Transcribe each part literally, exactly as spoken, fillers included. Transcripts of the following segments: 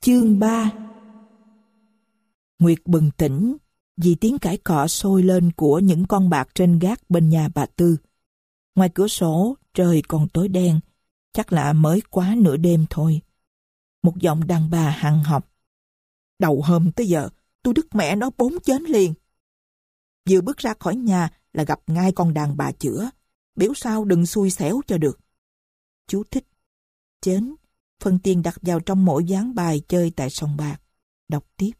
Chương ba. Nguyệt bừng tỉnh vì tiếng cãi cọ sôi lên của những con bạc trên gác bên nhà bà Tư. Ngoài cửa sổ trời còn tối đen, chắc là mới quá nửa đêm thôi. Một giọng đàn bà hằn học: "Đầu hôm tới giờ tôi đứt mẹ nó bốn chén liền." Vừa bước ra khỏi nhà là gặp ngay con đàn bà chữa, biểu sao đừng xui xẻo cho được. Chú thích: chén, phần tiền đặt vào trong mỗi ván bài chơi tại sòng bạc. Đọc tiếp.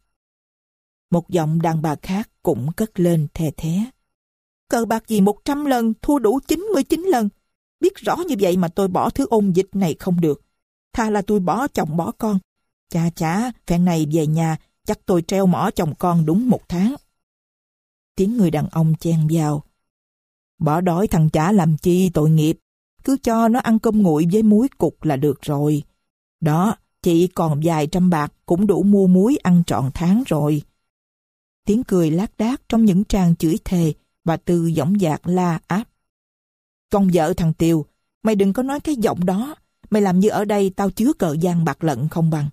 Một giọng đàn bà khác cũng cất lên the thé: "Cờ bạc gì một trăm lần thua đủ chín mươi chín lần. Biết rõ như vậy mà tôi bỏ thứ ôn dịch này không được. Thà là tôi bỏ chồng bỏ con. Chà chà, phen này về nhà chắc tôi treo mỏ chồng con đúng một tháng." Tiếng người đàn ông chen vào: "Bỏ đói thằng chả làm chi tội nghiệp. Cứ cho nó ăn cơm nguội với muối cục là được rồi. Đó, chị còn vài trăm bạc cũng đủ mua muối ăn trọn tháng rồi." Tiếng cười lác đác trong những tràng chửi thề. Bà Tư dõng dạc la áp: "Con vợ thằng Tiều, mày đừng có nói cái giọng đó. Mày làm như ở đây tao chứa cờ giang bạc lận không bằng."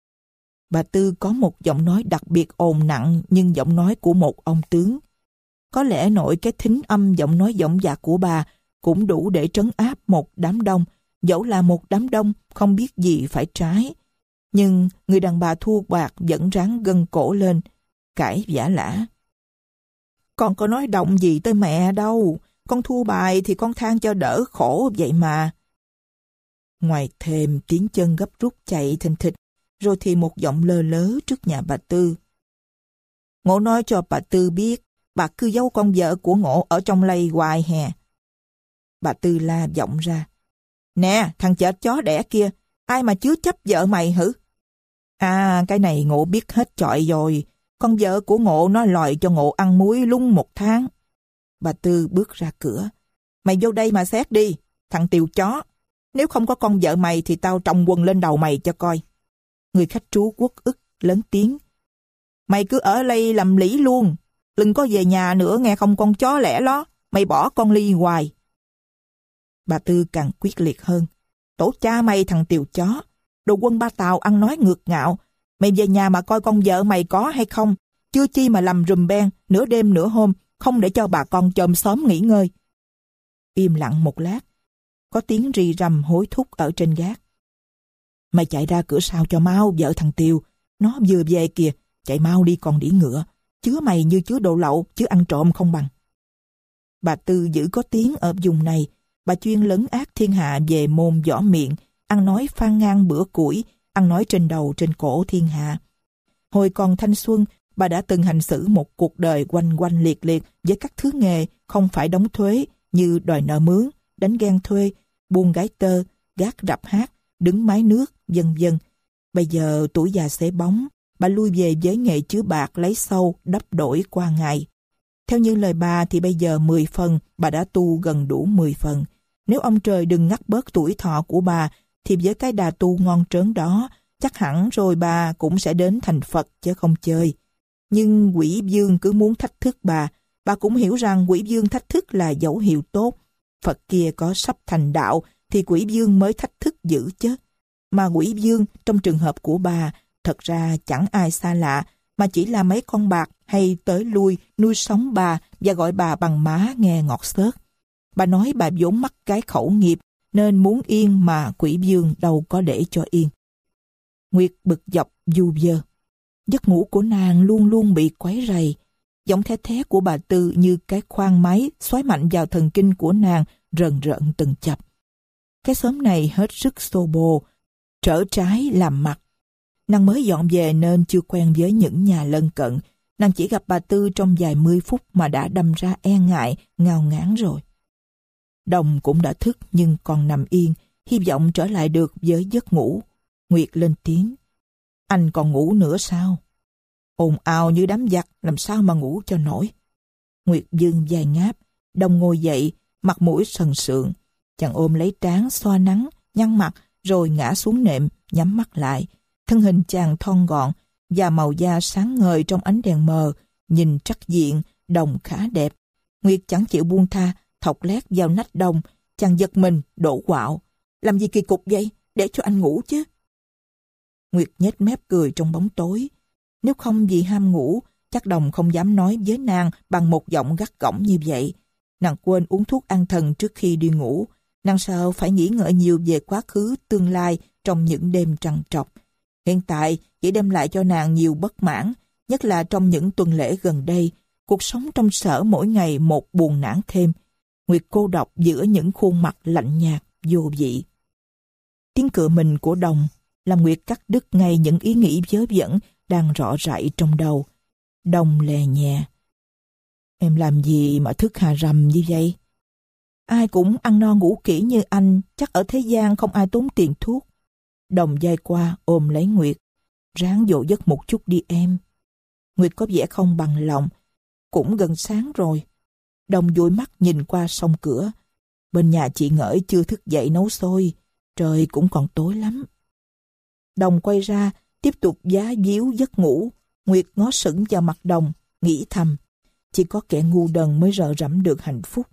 Bà Tư có một giọng nói đặc biệt ồn nặng, nhưng giọng nói của một ông tướng. Có lẽ nội cái thính âm giọng nói dõng dạc của bà cũng đủ để trấn áp một đám đông, dẫu là một đám đông không biết gì phải trái. Nhưng người đàn bà thua bạc vẫn ráng gân cổ lên, cãi vã lả: "Con có nói động gì tới mẹ đâu. Con thua bài thì con than cho đỡ khổ vậy mà." Ngoài thềm tiếng chân gấp rút chạy thình thịch, rồi thì một giọng lơ lớ trước nhà bà Tư: "Ngộ nói cho bà Tư biết, bà cứ giấu con vợ của Ngộ ở trong lây hoài hè." Bà Tư la giọng ra: "Nè, thằng chết chó đẻ kia, ai mà chứa chấp vợ mày hử?" "À, cái này Ngộ biết hết chọi rồi. Con vợ của Ngộ nó lòi cho Ngộ ăn muối lung một tháng." Bà Tư bước ra cửa: "Mày vô đây mà xét đi, thằng Tiều chó. Nếu không có con vợ mày thì tao trồng quần lên đầu mày cho coi." Người khách trú uất ức lớn tiếng: "Mày cứ ở đây làm lĩ luôn. Đừng có về nhà nữa nghe không con chó lẻ ló. Mày bỏ con Ly hoài." Bà Tư càng quyết liệt hơn: "Tổ cha mày thằng Tiều chó, đồ quân ba Tàu ăn nói ngược ngạo. Mày về nhà mà coi con vợ mày có hay không. Chưa chi mà làm rùm beng nửa đêm nửa hôm, không để cho bà con chòm xóm nghỉ ngơi." Im lặng một lát, có tiếng rì rầm hối thúc ở trên gác: "Mày chạy ra cửa sau cho mau, vợ thằng Tiều. Nó vừa về kìa, chạy mau đi con đĩ ngựa. Chứa mày như chứa đồ lậu, chứ ăn trộm không bằng." Bà Tư giữ có tiếng ở vùng này. Bà chuyên lấn át thiên hạ về môn võ miệng, ăn nói phan ngang bữa củi, ăn nói trên đầu trên cổ thiên hạ. Hồi còn thanh xuân, bà đã từng hành xử một cuộc đời quanh quanh liệt liệt với các thứ nghề không phải đóng thuế, như đòi nợ mướn, đánh ghen thuê, buôn gái tơ, gác rạp hát, đứng mái nước, vân vân. Bây giờ tuổi già xế bóng, bà lui về với nghề chứa bạc lấy sâu đắp đổi qua ngày. Theo như lời bà thì bây giờ mười phần bà đã tu gần đủ mười phần. Nếu ông trời đừng ngắt bớt tuổi thọ của bà thì với cái đà tu ngon trớn đó, chắc hẳn rồi bà cũng sẽ đến thành Phật chứ không chơi. Nhưng quỷ vương cứ muốn thách thức bà. Bà cũng hiểu rằng quỷ vương thách thức là dấu hiệu tốt. Phật kia có sắp thành đạo thì quỷ vương mới thách thức dữ chứ. Mà quỷ vương trong trường hợp của bà thật ra chẳng ai xa lạ, mà chỉ là mấy con bạc hay tới lui nuôi sống bà và gọi bà bằng má nghe ngọt xớt. Bà nói bà vốn mắc cái khẩu nghiệp nên muốn yên mà quỷ vương đâu có để cho yên. Nguyệt bực dọc du vơ. Giấc ngủ của nàng luôn luôn bị quấy rầy. Giọng the thé của bà Tư như cái khoan máy xoáy mạnh vào thần kinh của nàng, rần rợn từng chập. Cái xóm này hết sức xô bồ, trở trái làm mặt. Nàng mới dọn về nên chưa quen với những nhà lân cận. Nàng chỉ gặp bà Tư trong vài mươi phút mà đã đâm ra e ngại, ngao ngán rồi. Đồng cũng đã thức nhưng còn nằm yên, hy vọng trở lại được với giấc ngủ. Nguyệt lên tiếng: "Anh còn ngủ nữa sao?" "Ồn ào như đám giặc, làm sao mà ngủ cho nổi." Nguyệt dương vai ngáp. Đồng ngồi dậy, mặt mũi sần sượng. Chàng ôm lấy trán xoa nắng, nhăn mặt, rồi ngã xuống nệm, nhắm mắt lại. Thân hình chàng thon gọn và màu da sáng ngời trong ánh đèn mờ, nhìn trắc diện, Đồng khá đẹp. Nguyệt chẳng chịu buông tha, thọc lét vào nách Đồng. Chàng giật mình, đổ quạo: "Làm gì kỳ cục vậy? Để cho anh ngủ chứ." Nguyệt nhếch mép cười trong bóng tối. Nếu không vì ham ngủ, chắc Đồng không dám nói với nàng bằng một giọng gắt gỏng như vậy. Nàng quên uống thuốc an thần trước khi đi ngủ. Nàng sợ phải nghĩ ngợi nhiều về quá khứ, tương lai trong những đêm trằn trọc. Hiện tại chỉ đem lại cho nàng nhiều bất mãn, nhất là trong những tuần lễ gần đây. Cuộc sống trong sở mỗi ngày một buồn nản thêm. Nguyệt cô độc giữa những khuôn mặt lạnh nhạt, vô vị. Tiếng cựa mình của Đồng làm Nguyệt cắt đứt ngay những ý nghĩ vớ vẩn đang rọ rại trong đầu. Đồng lè nhẹ. Em làm gì mà thức hà rầm như vậy? Ai cũng ăn no ngủ kỹ như anh, chắc ở thế gian không ai tốn tiền thuốc. Đồng dai qua ôm lấy Nguyệt. Ráng dỗ giấc một chút đi em. Nguyệt có vẻ không bằng lòng. Cũng gần sáng rồi. Đồng dụi mắt nhìn qua song cửa. Bên nhà chị Ngởi chưa thức dậy nấu xôi. Trời cũng còn tối lắm. Đồng quay ra, tiếp tục giá díu giấc ngủ. Nguyệt ngó sững vào mặt Đồng, nghĩ thầm. Chỉ có kẻ ngu đần mới rợ rẫm được hạnh phúc.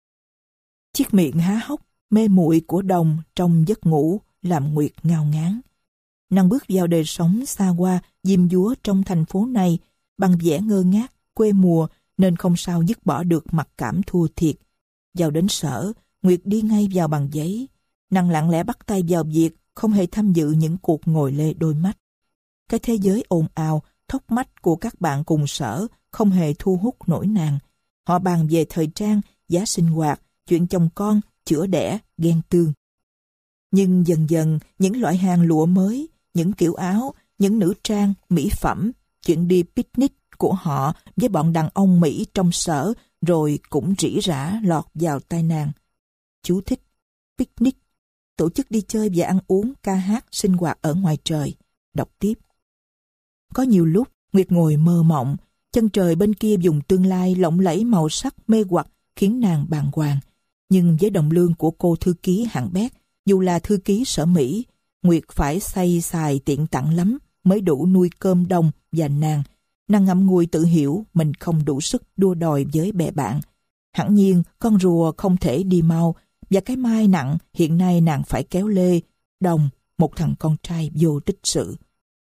Chiếc miệng há hốc, mê muội của Đồng trong giấc ngủ làm Nguyệt ngao ngán. Nàng bước vào đời sống xa hoa, diêm dúa trong thành phố này bằng vẻ ngơ ngác, quê mùa nên không sao dứt bỏ được mặc cảm thua thiệt. Vào đến sở, Nguyệt đi ngay vào bằng giấy. Nàng lặng lẽ bắt tay vào việc, không hề tham dự những cuộc ngồi lê đôi mắt. Cái thế giới ồn ào, thốc mách của các bạn cùng sở không hề thu hút nổi nàng. Họ bàn về thời trang, giá sinh hoạt, chuyện chồng con, chữa đẻ, ghen tương. Nhưng dần dần, những loại hàng lụa mới, những kiểu áo, những nữ trang, mỹ phẩm, chuyện đi picnic của họ với bọn đàn ông Mỹ trong sở rồi cũng rỉ rả lọt vào tai nàng. Chú thích: picnic, tổ chức đi chơi và ăn uống, ca hát, sinh hoạt ở ngoài trời. Đọc tiếp. Có nhiều lúc, Nguyệt ngồi mơ mộng, chân trời bên kia vùng tương lai lộng lẫy màu sắc mê hoặc khiến nàng bàng hoàng. Nhưng với đồng lương của cô thư ký hạng bét, dù là thư ký sở Mỹ, Nguyệt phải xay xài tiện tặng lắm mới đủ nuôi cơm Đồng và nàng. Nàng ngậm ngùi tự hiểu mình không đủ sức đua đòi với bè bạn. Hẳn nhiên con rùa không thể đi mau, và cái mai nặng hiện nay nàng phải kéo lê Đồng, một thằng con trai vô tích sự.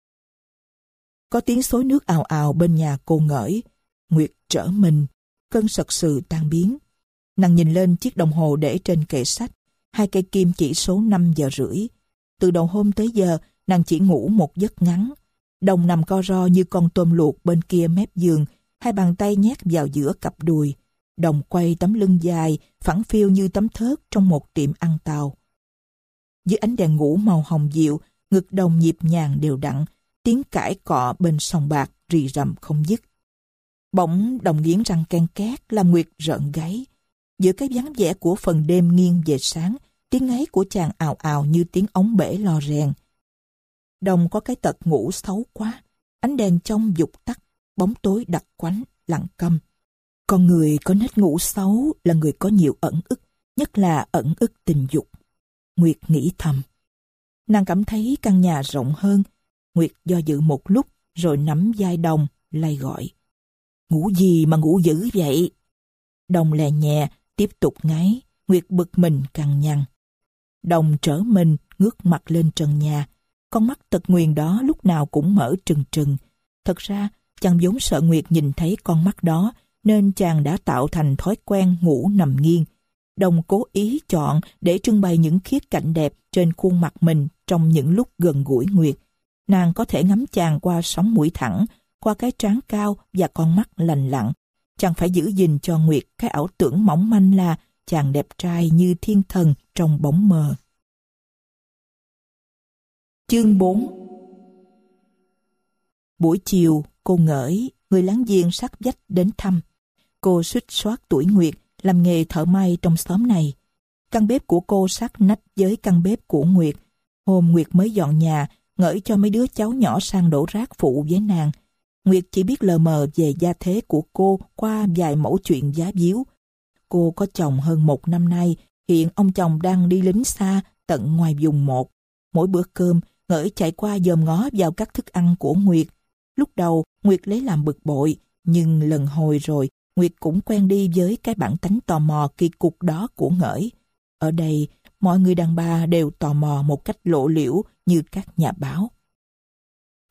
Có tiếng xối nước ào ào bên nhà cô Ngởi. Nguyệt trở mình, cơn sật sừ tan biến. Nàng nhìn lên chiếc đồng hồ để trên kệ sách, hai cây kim chỉ số năm giờ rưỡi. Từ đầu hôm tới giờ, nàng chỉ ngủ một giấc ngắn. Đồng nằm co ro như con tôm luộc bên kia mép giường, hai bàn tay nhét vào giữa cặp đùi. Đồng quay tấm lưng dài, phẳng phiu như tấm thớt trong một tiệm ăn tàu. Dưới ánh đèn ngủ màu hồng dịu, ngực Đồng nhịp nhàng đều đặn, tiếng cãi cọ bên sòng bạc rì rầm không dứt. Bỗng Đồng nghiến răng ken két làm Nguyệt rợn gáy. Giữa cái vắng vẻ của phần đêm nghiêng về sáng, tiếng ngáy của chàng ào ào như tiếng ống bể lò rèn. Đồng có cái tật ngủ xấu quá. Ánh đèn trong vụt tắt, bóng tối đặc quánh, lặng câm. Con người có nết ngủ xấu là người có nhiều ẩn ức, nhất là ẩn ức tình dục. Nguyệt nghĩ thầm. Nàng cảm thấy căn nhà rộng hơn. Nguyệt do dự một lúc rồi nắm vai Đồng, lay gọi. Ngủ gì mà ngủ dữ vậy? Đồng lè nhẹ, tiếp tục ngáy. Nguyệt bực mình cằn nhằn. Đồng trở mình, ngước mặt lên trần nhà. Con mắt tật nguyền đó lúc nào cũng mở trừng trừng. Thật ra, chàng vốn sợ Nguyệt nhìn thấy con mắt đó, nên chàng đã tạo thành thói quen ngủ nằm nghiêng. Đồng cố ý chọn để trưng bày những khía cạnh đẹp trên khuôn mặt mình trong những lúc gần gũi Nguyệt. Nàng có thể ngắm chàng qua sóng mũi thẳng, qua cái trán cao và con mắt lành lặn. Chàng phải giữ gìn cho Nguyệt cái ảo tưởng mỏng manh là chàng đẹp trai như thiên thần trong bóng mờ. Chương bốn. Buổi chiều, cô Ngởi, người láng giềng sát vách đến thăm. Cô suýt soát tuổi Nguyệt, làm nghề thợ may trong xóm này. Căn bếp của cô sát nách với căn bếp của Nguyệt. Hôm Nguyệt mới dọn nhà, Ngởi cho mấy đứa cháu nhỏ sang đổ rác phụ với nàng. Nguyệt chỉ biết lờ mờ về gia thế của cô qua vài mẫu chuyện giá víu. Cô có chồng hơn một năm nay, hiện ông chồng đang đi lính xa tận ngoài vùng một. Mỗi bữa cơm, Ngởi chạy qua dòm ngó vào các thức ăn của Nguyệt. Lúc đầu, Nguyệt lấy làm bực bội, nhưng lần hồi rồi, Nguyệt cũng quen đi với cái bản tánh tò mò kỳ cục đó của Ngởi. Ở đây, mọi người đàn bà đều tò mò một cách lộ liễu như các nhà báo.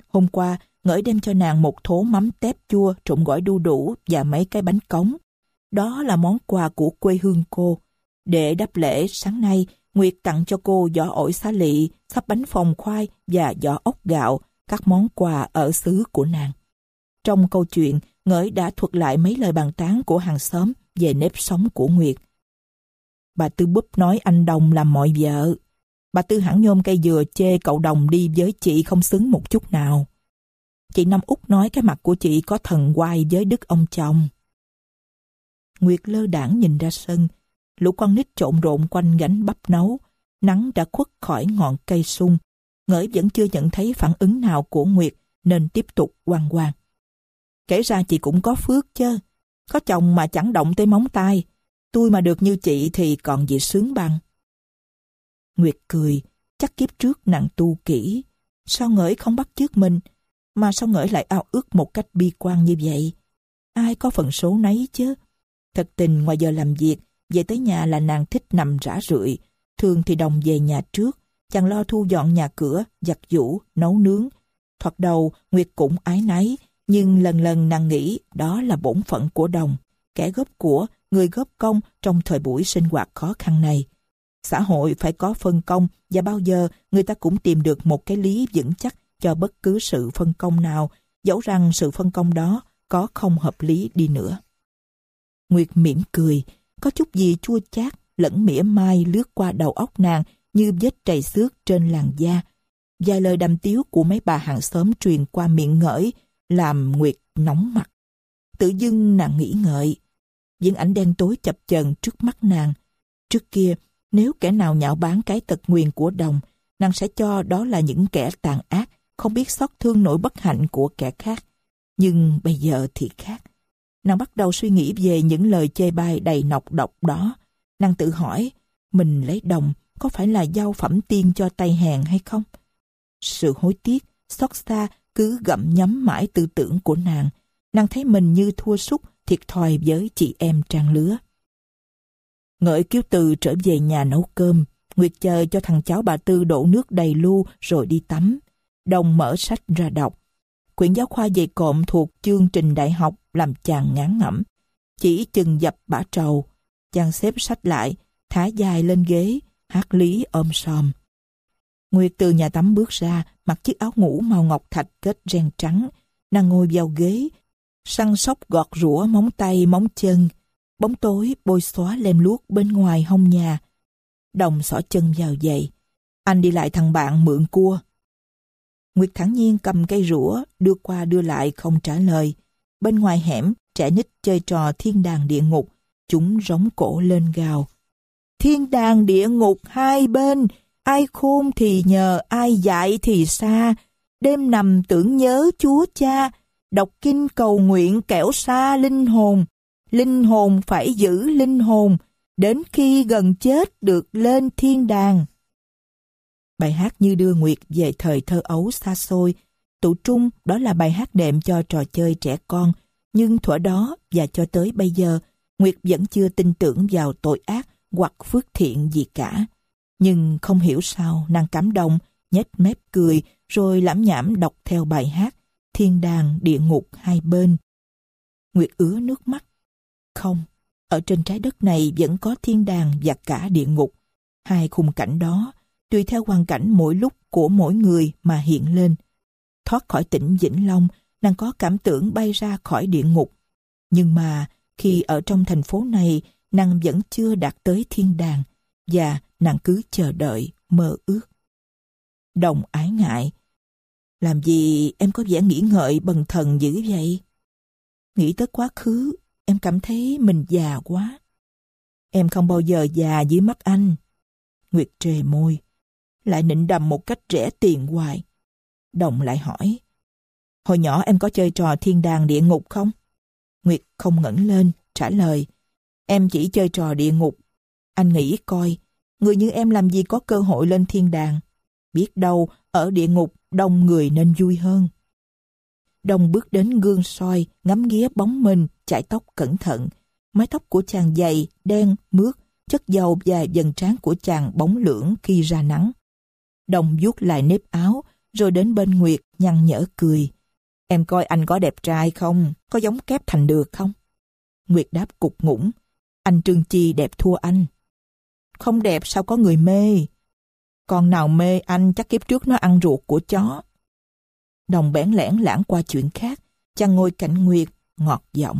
hôm qua Ngởi đem cho nàng một thố mắm tép chua trộn gỏi đu đủ và mấy cái bánh cống. Đó là món quà của quê hương cô. Để đáp lễ, sáng nay Nguyệt tặng cho cô giỏ ổi xá lị, sắp bánh phồng khoai và giỏ ốc gạo, các món quà ở xứ của nàng. Trong câu chuyện, Ngởi đã thuật lại mấy lời bàn tán của hàng xóm về nếp sống của Nguyệt. Bà Tư búp nói anh Đồng làm mọi vợ. Bà Tư hẳn nhôm cây dừa chê cậu Đồng đi với chị không xứng một chút nào. Chị Năm Út nói cái mặt của chị có thần oai với đức ông chồng. Nguyệt lơ đãng nhìn ra sân. Lũ con nít trộn rộn quanh gánh bắp nấu. Nắng đã khuất khỏi ngọn cây sung. Ngởi vẫn chưa nhận thấy phản ứng nào của Nguyệt nên tiếp tục oan oan. Kể ra chị cũng có phước chứ. Có chồng mà chẳng động tới móng tay. Tôi mà được như chị thì còn gì sướng bằng. Nguyệt cười. Chắc kiếp trước nàng tu kỹ. Sao Ngởi không bắt chước mình? Mà sao Ngởi lại ao ước một cách bi quan như vậy? Ai có phần số nấy chứ. Thật tình ngoài giờ làm việc, về tới nhà là nàng thích nằm rã rượi. Thường thì Đồng về nhà trước, chàng lo thu dọn nhà cửa, giặt giũ, nấu nướng. Thoạt đầu Nguyệt cũng ái náy, nhưng lần lần nàng nghĩ đó là bổn phận của Đồng, kẻ góp của, người góp công trong thời buổi sinh hoạt khó khăn này. Xã hội phải có phân công và bao giờ người ta cũng tìm được một cái lý vững chắc cho bất cứ sự phân công nào, dẫu rằng sự phân công đó có không hợp lý đi nữa. Nguyệt mỉm cười, có chút gì chua chát lẫn mỉa mai lướt qua đầu óc nàng như vết trầy xước trên làn da. Vài lời đàm tiếu của mấy bà hàng xóm truyền qua miệng Ngởi làm Nguyệt nóng mặt. Tự dưng nàng nghĩ ngợi, viễn ảnh đen tối chập chờn trước mắt nàng. Trước kia, nếu kẻ nào nhạo báng cái tật nguyền của Đồng, nàng sẽ cho đó là những kẻ tàn ác, không biết xót thương nỗi bất hạnh của kẻ khác. Nhưng bây giờ thì khác. Nàng bắt đầu suy nghĩ về những lời chê bai đầy nọc độc đó. Nàng tự hỏi, mình lấy Đồng có phải là giao phẩm tiên cho tay hèn hay không? Sự hối tiếc, xót xa cứ gặm nhấm mãi tư tưởng của nàng. Nàng thấy mình như thua sút, thiệt thòi với chị em trang lứa. Ngởi Kiếu Từ trở về nhà nấu cơm. Nguyệt chờ cho thằng cháu bà Tư đổ nước đầy lu rồi đi tắm. Đồng mở sách ra đọc. Quyển giáo khoa dày cộm thuộc chương trình đại học làm chàng ngán ngẩm. Chỉ chừng dập bã trầu. Chàng xếp sách lại, thả dài lên ghế, hát lý ôm sòm. Nguyệt từ nhà tắm bước ra, mặc chiếc áo ngủ màu ngọc thạch kết ren trắng. Nàng ngồi vào ghế, săn sóc gọt rũa móng tay móng chân. Bóng tối bôi xóa lem luốc bên ngoài hông nhà. Đồng xỏ chân vào giày. Anh đi lại thằng bạn mượn cua. Nguyệt thản nhiên cầm cây rũa, đưa qua đưa lại không trả lời. Bên ngoài hẻm, trẻ nít chơi trò thiên đàng địa ngục. Chúng rống cổ lên gào. Thiên đàng địa ngục hai bên, ai khôn thì nhờ, ai dại thì xa. Đêm nằm tưởng nhớ Chúa Cha, đọc kinh cầu nguyện kẻo xa linh hồn. Linh hồn phải giữ linh hồn, đến khi gần chết được lên thiên đàng. Bài hát như đưa Nguyệt về thời thơ ấu xa xôi. Tụ trung đó là bài hát đệm cho trò chơi trẻ con, nhưng thuở đó và cho tới bây giờ, Nguyệt vẫn chưa tin tưởng vào tội ác hoặc phước thiện gì cả. Nhưng không hiểu sao nàng cảm động, nhếch mép cười, rồi lảm nhảm đọc theo bài hát Thiên đàng địa ngục hai bên. Nguyệt ứa nước mắt. Không, ở trên trái đất này vẫn có thiên đàng và cả địa ngục. Hai khung cảnh đó, tùy theo hoàn cảnh mỗi lúc của mỗi người mà hiện lên. Thoát khỏi tỉnh Vĩnh Long, nàng có cảm tưởng bay ra khỏi địa ngục. Nhưng mà khi ở trong thành phố này, nàng vẫn chưa đạt tới thiên đàng, và nàng cứ chờ đợi, mơ ước. Đồng ái ngại. Làm gì em có vẻ nghĩ ngợi bần thần dữ vậy? Nghĩ tới quá khứ, em cảm thấy mình già quá. Em không bao giờ già dưới mắt anh. Nguyệt trề môi, lại nịnh đầm một cách rẻ tiền hoài. Đồng lại hỏi, hồi nhỏ em có chơi trò thiên đàng địa ngục không? Nguyệt không ngẩng lên, trả lời, em chỉ chơi trò địa ngục. Anh nghĩ coi, người như em làm gì có cơ hội lên thiên đàng. Biết đâu ở địa ngục đông người nên vui hơn. Đồng bước đến gương soi, ngắm nghía bóng mình, chải tóc cẩn thận. Mái tóc của chàng dày, đen, mướt, chất dầu và dần trán của chàng bóng lưỡng khi ra nắng. Đồng vuốt lại nếp áo, rồi đến bên Nguyệt nhăn nhở cười. Em coi anh có đẹp trai không? Có giống Kép Thành được không? Nguyệt đáp cục ngủng. Anh Trương Chi đẹp thua anh. Không đẹp sao có người mê? Con nào mê anh chắc kiếp trước nó ăn ruột của chó. Đồng bẽn lẽn lãng qua chuyện khác. Chàng ngồi cạnh Nguyệt, ngọt giọng.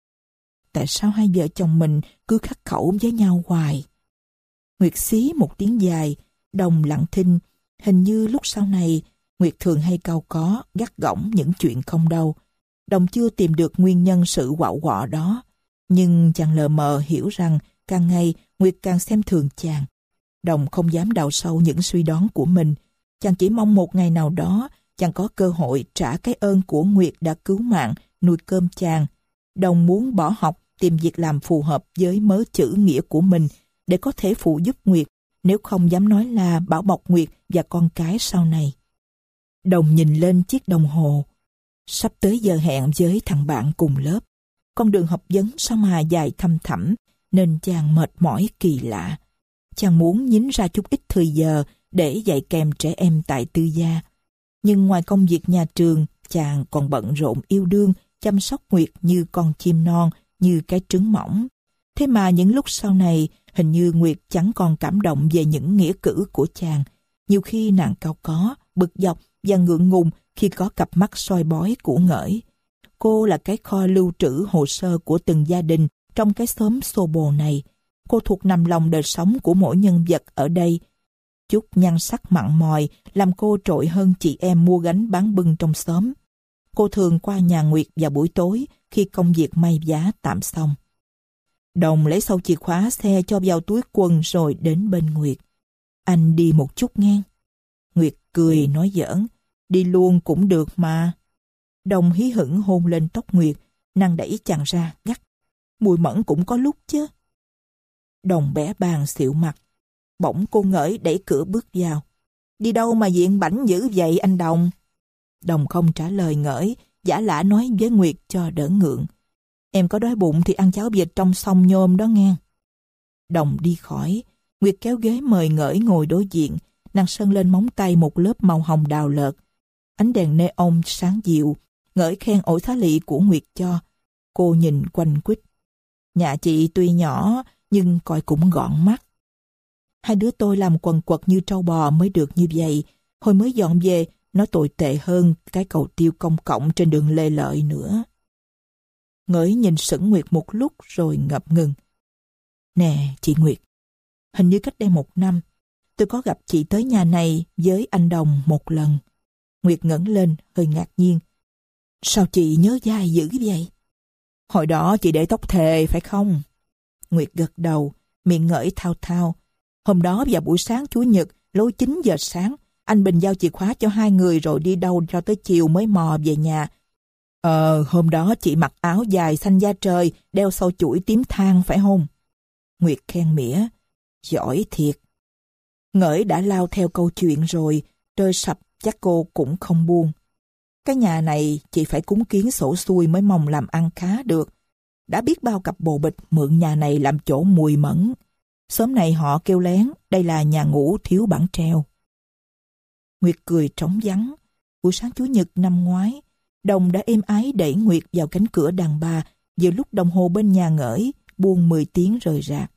Tại sao hai vợ chồng mình cứ khắc khẩu với nhau hoài? Nguyệt xí một tiếng dài, Đồng lặng thinh. Hình như lúc sau này, Nguyệt thường hay cau có, gắt gỏng những chuyện không đâu. Đồng chưa tìm được nguyên nhân sự quạo quọ đó. Nhưng chàng lờ mờ hiểu rằng càng ngày Nguyệt càng xem thường chàng. Đồng không dám đào sâu những suy đoán của mình. Chàng chỉ mong một ngày nào đó chàng có cơ hội trả cái ơn của Nguyệt đã cứu mạng, nuôi cơm chàng. Đồng muốn bỏ học, tìm việc làm phù hợp với mớ chữ nghĩa của mình để có thể phụ giúp Nguyệt, nếu không dám nói là bảo bọc Nguyệt và con cái sau này. Đồng nhìn lên chiếc đồng hồ. Sắp tới giờ hẹn với thằng bạn cùng lớp. Con đường học vấn sao mà dài thăm thẳm, nên chàng mệt mỏi kỳ lạ. Chàng muốn nhín ra chút ít thời giờ để dạy kèm trẻ em tại tư gia. Nhưng ngoài công việc nhà trường, chàng còn bận rộn yêu đương, chăm sóc Nguyệt như con chim non, như cái trứng mỏng. Thế mà những lúc sau này, hình như Nguyệt chẳng còn cảm động về những nghĩa cử của chàng. Nhiều khi nàng cau có, bực dọc và ngượng ngùng khi có cặp mắt soi bói của Ngỡi. Cô là cái kho lưu trữ hồ sơ của từng gia đình trong cái xóm xô bồ này. Cô thuộc nằm lòng đời sống của mỗi nhân vật ở đây. Chút nhan sắc mặn mòi làm cô trội hơn chị em mua gánh bán bưng trong xóm. Cô thường qua nhà Nguyệt vào buổi tối khi công việc may vá tạm xong. Đồng lấy sâu chìa khóa xe cho vào túi quần rồi đến bên Nguyệt. Anh đi một chút nghe. Nguyệt cười nói giỡn. Đi luôn cũng được mà. Đồng hí hửng hôn lên tóc Nguyệt. Nàng đẩy chàng ra gắt. Mùi mẫn cũng có lúc chứ. Đồng bé bàng xịu mặt. Bỗng cô Ngỡi đẩy cửa bước vào. Đi đâu mà diện bảnh dữ vậy anh Đồng? Đồng không trả lời Ngỡi, giả lả nói với Nguyệt cho đỡ ngượng. Em có đói bụng thì ăn cháo vịt trong xông nhôm đó nghe. Đồng đi khỏi. Nguyệt kéo ghế mời Ngỡi ngồi đối diện. Nàng sơn lên móng tay một lớp màu hồng đào lợt. Ánh đèn neon sáng dịu. Ngỡi khen ổi xá lị của Nguyệt cho. Cô nhìn quanh quýt. Nhà chị tuy nhỏ nhưng coi cũng gọn mắt. Hai đứa tôi làm quần quật như trâu bò mới được như vậy. Hồi mới dọn về, nó tồi tệ hơn cái cầu tiêu công cộng trên đường Lê Lợi nữa. Ngỡi nhìn sững Nguyệt một lúc rồi ngập ngừng. Nè chị Nguyệt, hình như cách đây một năm, tôi có gặp chị tới nhà này với anh Đồng một lần. Nguyệt ngẩng lên hơi ngạc nhiên. Sao chị nhớ dai dữ vậy? Hồi đó chị để tóc thề phải không? Nguyệt gật đầu, miệng Ngỡi thao thao. Hôm đó vào buổi sáng Chủ nhật, lối chín giờ sáng, anh Bình giao chìa khóa cho hai người rồi đi đâu cho tới chiều mới mò về nhà. Ờ, hôm đó chị mặc áo dài xanh da trời, đeo sâu chuỗi tím than phải không? Nguyệt khen mỉa. Giỏi thiệt. Ngỡi đã lao theo câu chuyện rồi, rơi sập chắc cô cũng không buông. Cái nhà này chị phải cúng kiến sổ xuôi mới mong làm ăn khá được. Đã biết bao cặp bồ bịch mượn nhà này làm chỗ mùi mẫn. Sớm này họ kêu lén, đây là nhà ngủ thiếu bảng treo. Nguyệt cười trống vắng. Buổi sáng Chủ nhật năm ngoái, Đồng đã êm ái đẩy Nguyệt vào cánh cửa đàn bà giữa lúc đồng hồ bên nhà Ngỡi buông mười tiếng rời rạc.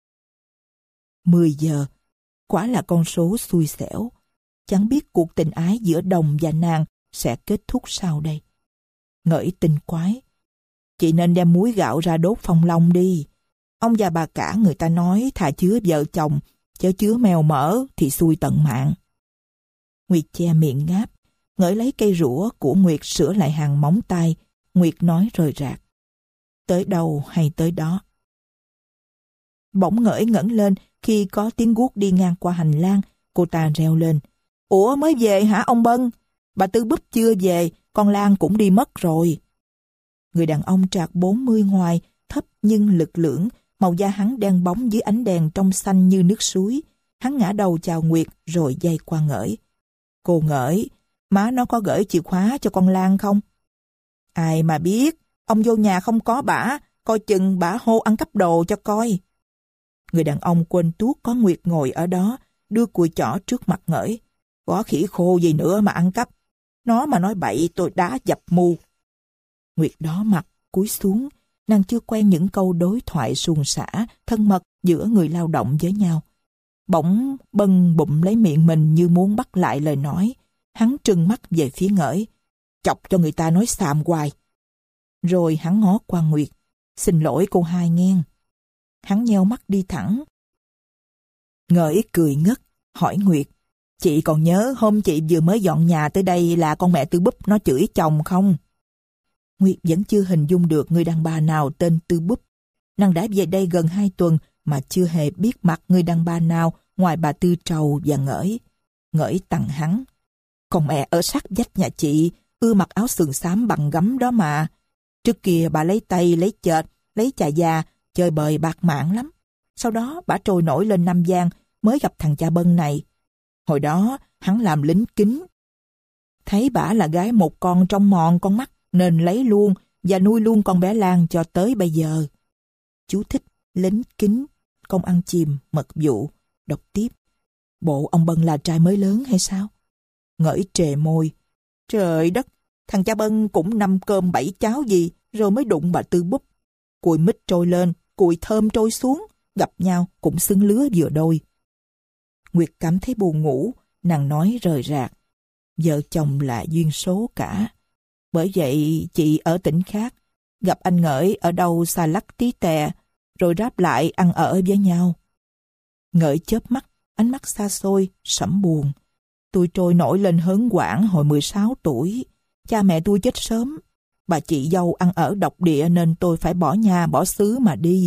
Mười giờ, quả là con số xui xẻo. Chẳng biết cuộc tình ái giữa Đồng và nàng sẽ kết thúc sao đây. Ngỡi tinh quái. Chị nên đem muối gạo ra đốt phong long đi. Ông già bà cả người ta nói thà chứa vợ chồng, chớ chứa mèo mỡ thì xui tận mạng. Nguyệt che miệng ngáp. Ngỡi lấy cây rũa của Nguyệt sửa lại hàng móng tay. Nguyệt nói rời rạc. Tới đâu hay tới đó. Bỗng Ngỡi ngẩng lên khi có tiếng guốc đi ngang qua hành lang. Cô ta reo lên. Ủa mới về hả ông Bân? Bà Tư Búp chưa về, con Lan cũng đi mất rồi. Người đàn ông trạc bốn mươi ngoài, thấp nhưng lực lưỡng, màu da hắn đen bóng dưới ánh đèn trong xanh như nước suối. Hắn ngã đầu chào Nguyệt rồi dây qua Ngỡi. Cô Ngỡi, má nó có gửi chìa khóa cho con Lan không? Ai mà biết, ông vô nhà không có bả, coi chừng bả hô ăn cắp đồ cho coi. Người đàn ông quên tuốt có Nguyệt ngồi ở đó, đưa cùi chỏ trước mặt Ngỡi. Có khỉ khô gì nữa mà ăn cắp. Nó mà nói bậy tôi đá dập mù. Nguyệt đỏ mặt, cúi xuống. Nàng chưa quen những câu đối thoại suôn sã, thân mật giữa người lao động với nhau. Bỗng Bân bụm lấy miệng mình như muốn bắt lại lời nói. Hắn trừng mắt về phía Ngởi. Chọc cho người ta nói xàm hoài. Rồi hắn ngó qua Nguyệt. Xin lỗi cô hai nghe. Hắn nheo mắt đi thẳng. Ngởi cười ngất, hỏi Nguyệt. Chị còn nhớ hôm chị vừa mới dọn nhà tới đây là con mẹ Tư Búp nó chửi chồng không? Nguyệt vẫn chưa hình dung được người đàn bà nào tên Tư Búp. Nàng đã về đây gần hai tuần mà chưa hề biết mặt người đàn bà nào ngoài bà Tư Trầu và Ngởi. Ngởi tằng hắn. Con mẹ ở sát vách nhà chị, ưa mặc áo sườn xám bằng gấm đó mà. Trước kia bà lấy tay, lấy chợt, lấy chà già, chơi bời bạc mạng lắm. Sau đó bà trôi nổi lên Nam Giang mới gặp thằng cha Bân này. Hồi đó hắn làm lính kính. Thấy bả là gái một con trong mòn con mắt nên lấy luôn và nuôi luôn con bé Lan cho tới bây giờ. Chú thích lính kính, công ăn chìm, mật vụ. Đọc tiếp. Bộ ông Bân là trai mới lớn hay sao? Ngởi trề môi. Trời đất, thằng cha Bân cũng năm cơm bảy cháo gì rồi mới đụng bà Tư Búp. Cùi mít trôi lên, cùi thơm trôi xuống, gặp nhau cũng xứng lứa vừa đôi. Nguyệt cảm thấy buồn ngủ, nàng nói rời rạc. Vợ chồng là duyên số cả. Bởi vậy chị ở tỉnh khác, gặp anh Ngởi ở đâu xa lắc tí tè, rồi ráp lại ăn ở với nhau. Ngởi chớp mắt, ánh mắt xa xôi, sẫm buồn. Tôi trôi nổi lên hớn quảng hồi mười sáu tuổi. Cha mẹ tôi chết sớm. Bà chị dâu ăn ở độc địa nên tôi phải bỏ nhà bỏ xứ mà đi.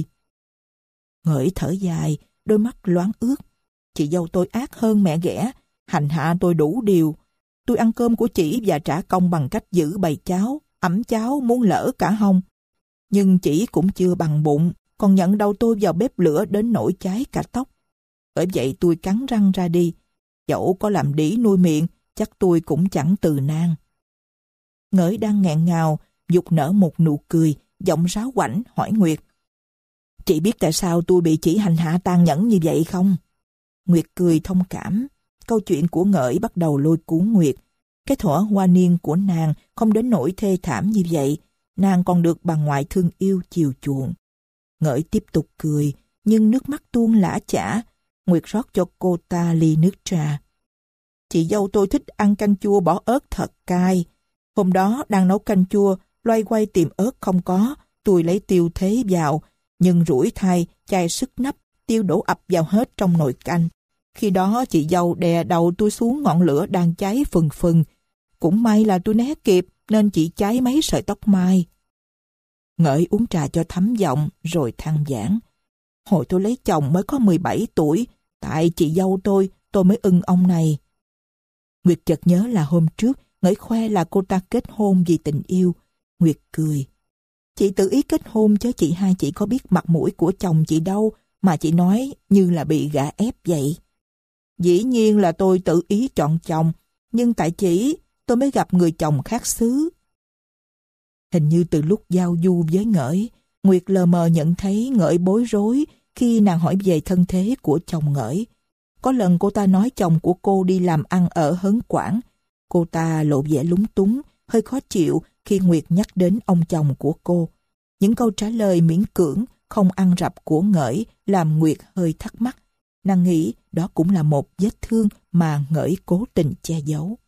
Ngởi thở dài, đôi mắt loáng ướt. Chị dâu tôi ác hơn mẹ ghẻ, hành hạ tôi đủ điều. Tôi ăn cơm của chị và trả công bằng cách giữ bày cháo, ẵm cháo muốn lỡ cả hông. Nhưng chị cũng chưa bằng bụng, còn nhận đầu tôi vào bếp lửa đến nỗi cháy cả tóc. Bởi vậy tôi cắn răng ra đi. Dẫu có làm đĩ nuôi miệng, chắc tôi cũng chẳng từ nan. Ngởi đang nghẹn ngào, giục nở một nụ cười, giọng ráo quảnh hỏi Nguyệt. Chị biết tại sao tôi bị chị hành hạ tàn nhẫn như vậy không? Nguyệt cười thông cảm. Câu chuyện của Ngởi bắt đầu lôi cuốn Nguyệt. Cái thuở hoa niên của nàng không đến nỗi thê thảm như vậy. Nàng còn được bà ngoại thương yêu chiều chuộng. Ngởi tiếp tục cười, nhưng nước mắt tuôn lã chả. Nguyệt rót cho cô ta ly nước trà. Chị dâu tôi thích ăn canh chua bỏ ớt thật cay. Hôm đó đang nấu canh chua, loay quay tìm ớt không có, tôi lấy tiêu thế vào, nhưng rủi thay, chai sức nắp, tiêu đổ ập vào hết trong nồi canh. Khi đó chị dâu đè đầu tôi xuống ngọn lửa đang cháy phừng phừng. Cũng may là tôi né kịp nên chỉ cháy mấy sợi tóc mai. Ngởi uống trà cho thấm giọng rồi than vãn. Hồi tôi lấy chồng mới có mười bảy tuổi, tại chị dâu tôi, tôi mới ưng ông này. Nguyệt chợt nhớ là hôm trước, Ngởi khoe là cô ta kết hôn vì tình yêu. Nguyệt cười. Chị tự ý kết hôn chứ chị hai chị có biết mặt mũi của chồng chị đâu, mà chị nói như là bị gã ép vậy. Dĩ nhiên là tôi tự ý chọn chồng, nhưng tại chị, tôi mới gặp người chồng khác xứ. Hình như từ lúc giao du với Ngởi, Nguyệt lờ mờ nhận thấy Ngởi bối rối khi nàng hỏi về thân thế của chồng Ngởi. Có lần cô ta nói chồng của cô đi làm ăn ở Hớn Quảng. Cô ta lộ vẻ lúng túng, hơi khó chịu khi Nguyệt nhắc đến ông chồng của cô. Những câu trả lời miễn cưỡng, không ăn rập của Ngởi làm Nguyệt hơi thắc mắc. Nàng nghĩ đó cũng là một vết thương mà Ngởi cố tình che giấu.